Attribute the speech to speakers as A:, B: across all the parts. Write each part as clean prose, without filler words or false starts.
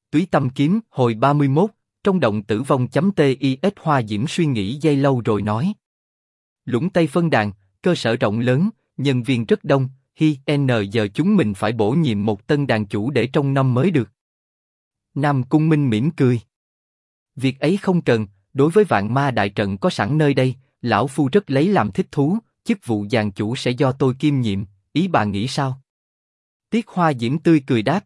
A: Túy Tâm Kiếm, hồi 31, trong động tử vong.tis Hoa Diễm suy nghĩ giây lâu rồi nói. Lũng Tây phân đàn, cơ sở rộng lớn, nhân viên rất đông, giờ chúng mình phải bổ nhiệm một tân đàn chủ để trông nom mới được. Nam Cung Minh mỉm cười. Việc ấy không cần, đối với vạn ma đại trận có sẵn nơi đây, lão phu rất lấy làm thích thú, chức vụ dàn chủ sẽ do tôi kiêm nhiệm, ý bà nghĩ sao? Tiết Hoa Diễm tươi cười đáp.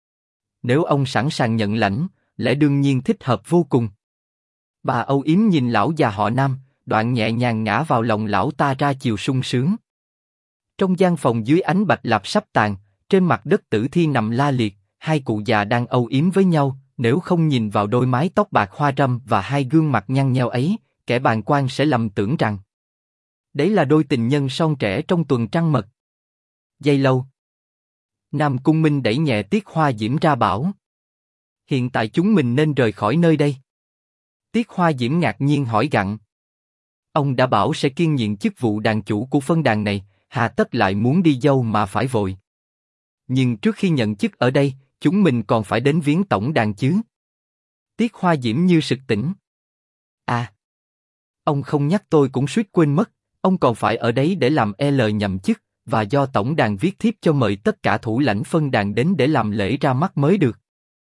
A: Nếu ông sẵn sàng nhận lãnh, lẽ đương nhiên thích hợp vô cùng. Bà âu yếm nhìn lão già họ Nam, đoạn nhẹ nhàng ngã vào lòng lão ta ra chiều sung sướng. Trong gian phòng dưới ánh bạch lạp sắp tàn, trên mặt đất tử thi nằm la liệt, hai cụ già đang âu yếm với nhau. Nếu không nhìn vào đôi mái tóc bạc hoa râm và hai gương mặt nhăn nheo ấy, kẻ bàng quan sẽ lầm tưởng rằng đấy là đôi tình nhân son trẻ trong tuần trăng mật. Giây lâu, Nam Cung Minh đẩy nhẹ Tiết Hoa Diễm ra bảo. Hiện tại chúng mình nên rời khỏi nơi đây. Tiết Hoa Diễm ngạc nhiên hỏi gặng. Ông đã bảo sẽ kiêm nhiệm chức vụ đàn chủ của phân đàn này, hà tất lại muốn đi dâu mà phải vội. Nhưng trước khi nhận chức ở đây, chúng mình còn phải đến viếng tổng đàn chứ. Tiết Hoa Diễm như sực tỉnh. À, ông không nhắc tôi cũng suýt quên mất, ông còn phải ở đấy để làm lời nhậm chức, và do tổng đàn viết thiếp cho mời tất cả thủ lãnh phân đàn đến để làm lễ ra mắt mới được.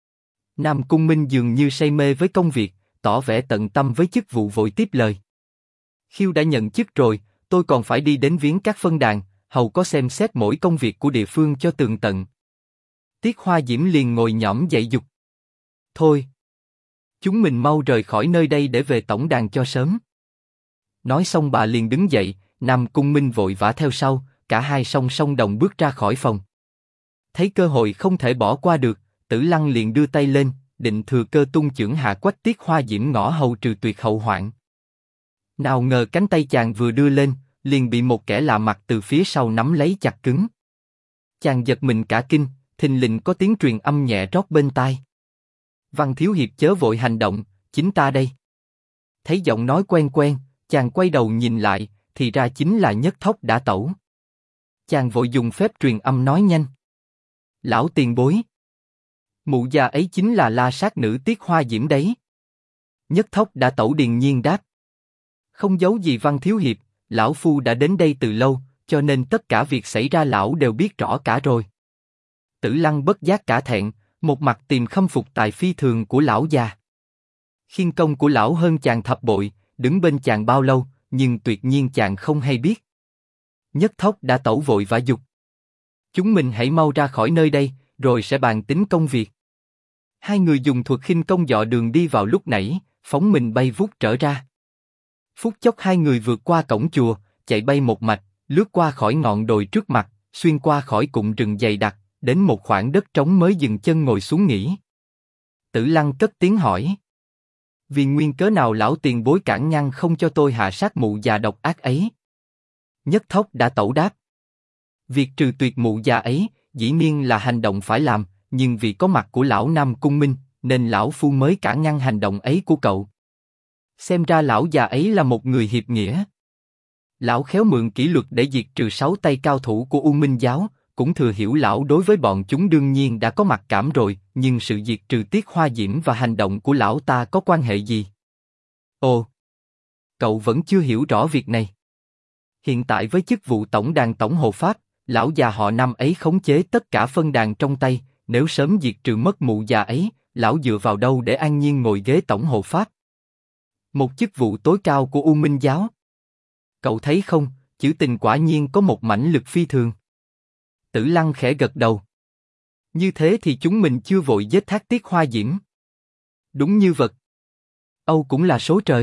A: Nam Cung Minh dường như say mê với công việc, tỏ vẻ tận tâm với chức vụ vội tiếp lời. Khiêu đã nhận chức rồi, tôi còn phải đi đến viếng các phân đàn, hầu có xem xét mỗi công việc của địa phương cho tường tận. Tiết Hoa Diễm liền ngồi nhõm dậy giục. Thôi, chúng mình mau rời khỏi nơi đây để về tổng đàn cho sớm. Nói xong bà liền đứng dậy, Nam Cung Minh vội vã theo sau, cả hai song song đồng bước ra khỏi phòng. Thấy cơ hội không thể bỏ qua được, Tử Lăng liền đưa tay lên, định thừa cơ tung chưởng hạ quách Tiết Hoa Diễm ngõ hầu trừ tuyệt hậu hoạn. Nào ngờ cánh tay chàng vừa đưa lên, liền bị một kẻ lạ mặt từ phía sau nắm lấy chặt cứng. Chàng giật mình cả kinh, thình lình có tiếng truyền âm nhẹ rót bên tai. Văn thiếu hiệp chớ vội hành động, chính ta đây. Thấy giọng nói quen quen, chàng quay đầu nhìn lại, thì ra chính là Nhất Thóc đã tẩu. Chàng vội dùng phép truyền âm nói nhanh. Lão tiền bối. Mụ già ấy chính là La Sát nữ Tiết Hoa Diễm đấy. Nhất Thóc đã tẩu điềm nhiên đáp. Không giấu gì Văn thiếu hiệp, lão phu đã đến đây từ lâu, cho nên tất cả việc xảy ra lão đều biết rõ cả rồi. Tử Lăng bất giác cả thẹn, một mặt tìm khâm phục tài phi thường của lão già. Khiên công của lão hơn chàng thập bội, đứng bên chàng bao lâu, nhưng tuyệt nhiên chàng không hay biết. Nhất Thóc đã tẩu vội vã dục. Chúng mình hãy mau ra khỏi nơi đây, rồi sẽ bàn tính công việc. Hai người dùng thuật khinh công dọ đường đi vào lúc nãy, phóng mình bay vút trở ra. Phút chốc hai người vượt qua cổng chùa, chạy bay một mạch, lướt qua khỏi ngọn đồi trước mặt, xuyên qua khỏi cụm rừng dày đặc, đến một khoảng đất trống mới dừng chân ngồi xuống nghỉ. Tử Lăng cất tiếng hỏi. Vì nguyên cớ nào lão tiền bối cản ngăn không cho tôi hạ sát mụ già độc ác ấy? Nhất Thóc đã tẩu đáp. Việc trừ tuyệt mụ già ấy, dĩ nhiên là hành động phải làm, nhưng vì có mặt của lão Nam Cung Minh, nên lão phu mới cản ngăn hành động ấy của cậu. Xem ra lão già ấy là một người hiệp nghĩa. Lão khéo mượn kỷ luật để diệt trừ 6 tay cao thủ của U Minh giáo, cũng thừa hiểu lão đối với bọn chúng đương nhiên đã có mặc cảm rồi, nhưng sự diệt trừ Tiết Hoa Diễm và hành động của lão ta có quan hệ gì? Ồ, cậu vẫn chưa hiểu rõ việc này. Hiện tại với chức vụ tổng đàn tổng hộ pháp, lão già họ Nam ấy khống chế tất cả phân đàn trong tay, nếu sớm diệt trừ mất mụ già ấy, lão dựa vào đâu để an nhiên ngồi ghế tổng hộ pháp? Một chức vụ tối cao của U Minh giáo. Cậu thấy không, chữ tình quả nhiên có một mãnh lực phi thường. Tử Lăng khẽ gật đầu. Như thế thì chúng mình chưa vội giết thác Tiết Hoa Diễm. Đúng như vật. Âu cũng là số trời.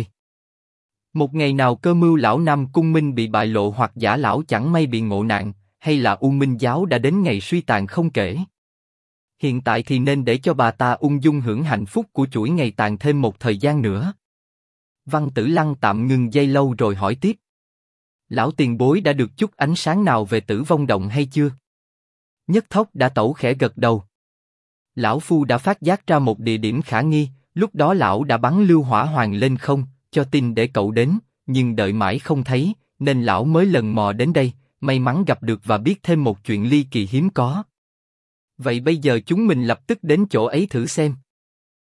A: Một ngày nào cơ mưu lão Nam Cung Minh bị bại lộ hoặc giả lão chẳng may bị ngộ nạn, hay là U Minh giáo đã đến ngày suy tàn không kể. Hiện tại thì nên để cho bà ta ung dung hưởng hạnh phúc của chuỗi ngày tàn thêm một thời gian nữa. Văn Tử Lăng tạm ngừng giây lâu rồi hỏi tiếp. Lão tiền bối đã được chút ánh sáng nào về Tử Vong Động hay chưa? Nhất Thóc đã tẩu khẽ gật đầu. Lão phu đã phát giác ra một địa điểm khả nghi, lúc đó lão đã bắn lưu hỏa hoàng lên không, cho tin để cậu đến, nhưng đợi mãi không thấy, nên lão mới lần mò đến đây, may mắn gặp được và biết thêm một chuyện ly kỳ hiếm có. Vậy bây giờ chúng mình lập tức đến chỗ ấy thử xem.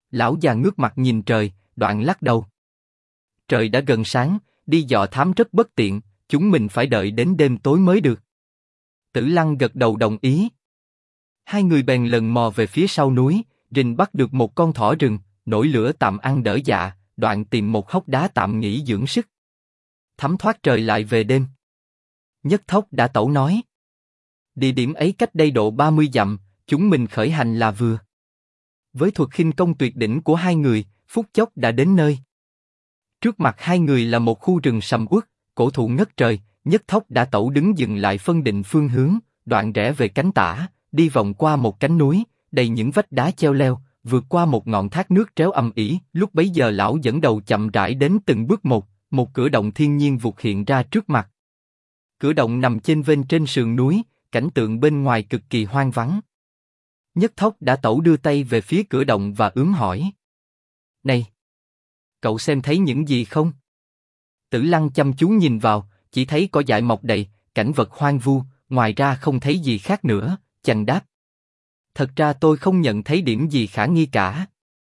A: Lão già ngước mặt nhìn trời, đoạn lắc đầu. Trời đã gần sáng, đi dò thám rất bất tiện, chúng mình phải đợi đến đêm tối mới được. Tử Lăng gật đầu đồng ý. Hai người bèn lần mò về phía sau núi, rình bắt được một con thỏ rừng, nổi lửa tạm ăn đỡ dạ, đoạn tìm một hốc đá tạm nghỉ dưỡng sức. Thấm thoát trời lại về đêm. Nhất Thóc đã tẩu nói. Địa điểm ấy cách đây độ 30 dặm, chúng mình khởi hành là vừa. Với thuật khinh công tuyệt đỉnh của hai người, phút chốc đã đến nơi. Trước mặt hai người là một khu rừng sầm uất, cổ thụ ngất trời. Nhất Thóc đã tẩu đứng dừng lại phân định phương hướng, đoạn rẽ về cánh tả, đi vòng qua một cánh núi, đầy những vách đá cheo leo, vượt qua một ngọn thác nước tréo ầm ĩ. Lúc bấy giờ lão dẫn đầu chậm rãi đến từng bước một cửa động thiên nhiên vụt hiện ra trước mặt. Cửa động nằm chênh vênh trên sườn núi, cảnh tượng bên ngoài cực kỳ hoang vắng. Nhất Thóc đã tẩu đưa tay về phía cửa động và ướm hỏi. Này! Cậu xem thấy những gì không? Tử Lăng chăm chú nhìn vào, chỉ thấy cỏ dại mọc đầy, cảnh vật hoang vu, ngoài ra không thấy gì khác nữa, chàng đáp. Thật ra tôi không nhận thấy điểm gì khả nghi cả.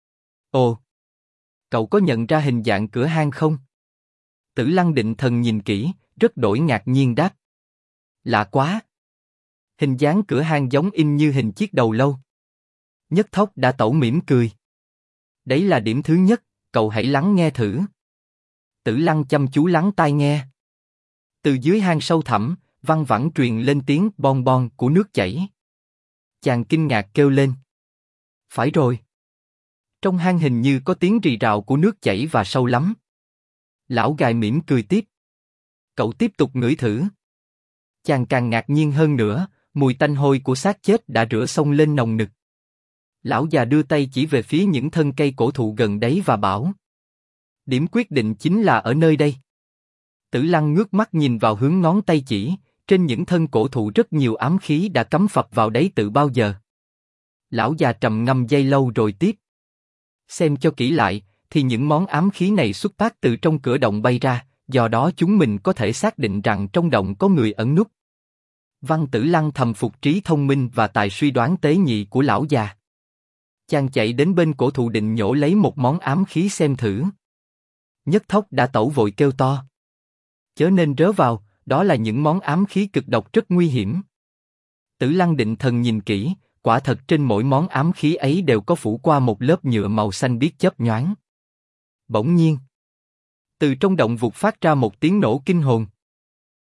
A: Ồ! Cậu có nhận ra hình dạng cửa hang không? Tử Lăng định thần nhìn kỹ, rất đổi ngạc nhiên đáp. Lạ quá! Hình dáng cửa hang giống in như hình chiếc đầu lâu. Nhất Thóc đã tẩu mỉm cười. Đấy là điểm thứ nhất, cậu hãy lắng nghe thử. Tử Lăng chăm chú lắng tai nghe. Từ dưới hang sâu thẳm, văng vẳng truyền lên tiếng bon bon của nước chảy. Chàng kinh ngạc kêu lên. Phải rồi. Trong hang hình như có tiếng rì rào của nước chảy và sâu lắm. Lão gài mỉm cười tiếp. Cậu tiếp tục ngửi thử. Chàng càng ngạc nhiên hơn nữa, mùi tanh hôi của xác chết đã rửa xông lên nồng nực. Lão già đưa tay chỉ về phía những thân cây cổ thụ gần đấy và bảo. Điểm quyết định chính là ở nơi đây. Tử Lăng ngước mắt nhìn vào hướng ngón tay chỉ, trên những thân cổ thụ rất nhiều ám khí đã cắm phập vào đấy từ bao giờ. Lão già trầm ngâm giây lâu rồi tiếp. Xem cho kỹ lại, thì những món ám khí này xuất phát từ trong cửa động bay ra, do đó chúng mình có thể xác định rằng trong động có người ẩn núp. Văn Tử Lăng thầm phục trí thông minh và tài suy đoán tế nhị của lão già. Chàng chạy đến bên cổ thụ định nhổ lấy một món ám khí xem thử. Nhất Thóc đã tẩu vội kêu to. Chớ nên rớ vào, đó là những món ám khí cực độc rất nguy hiểm. Tử Lăng định thần nhìn kỹ, quả thật trên mỗi món ám khí ấy đều có phủ qua một lớp nhựa màu xanh biếc chớp nhoáng. Bỗng nhiên, từ trong động vụt phát ra một tiếng nổ kinh hồn.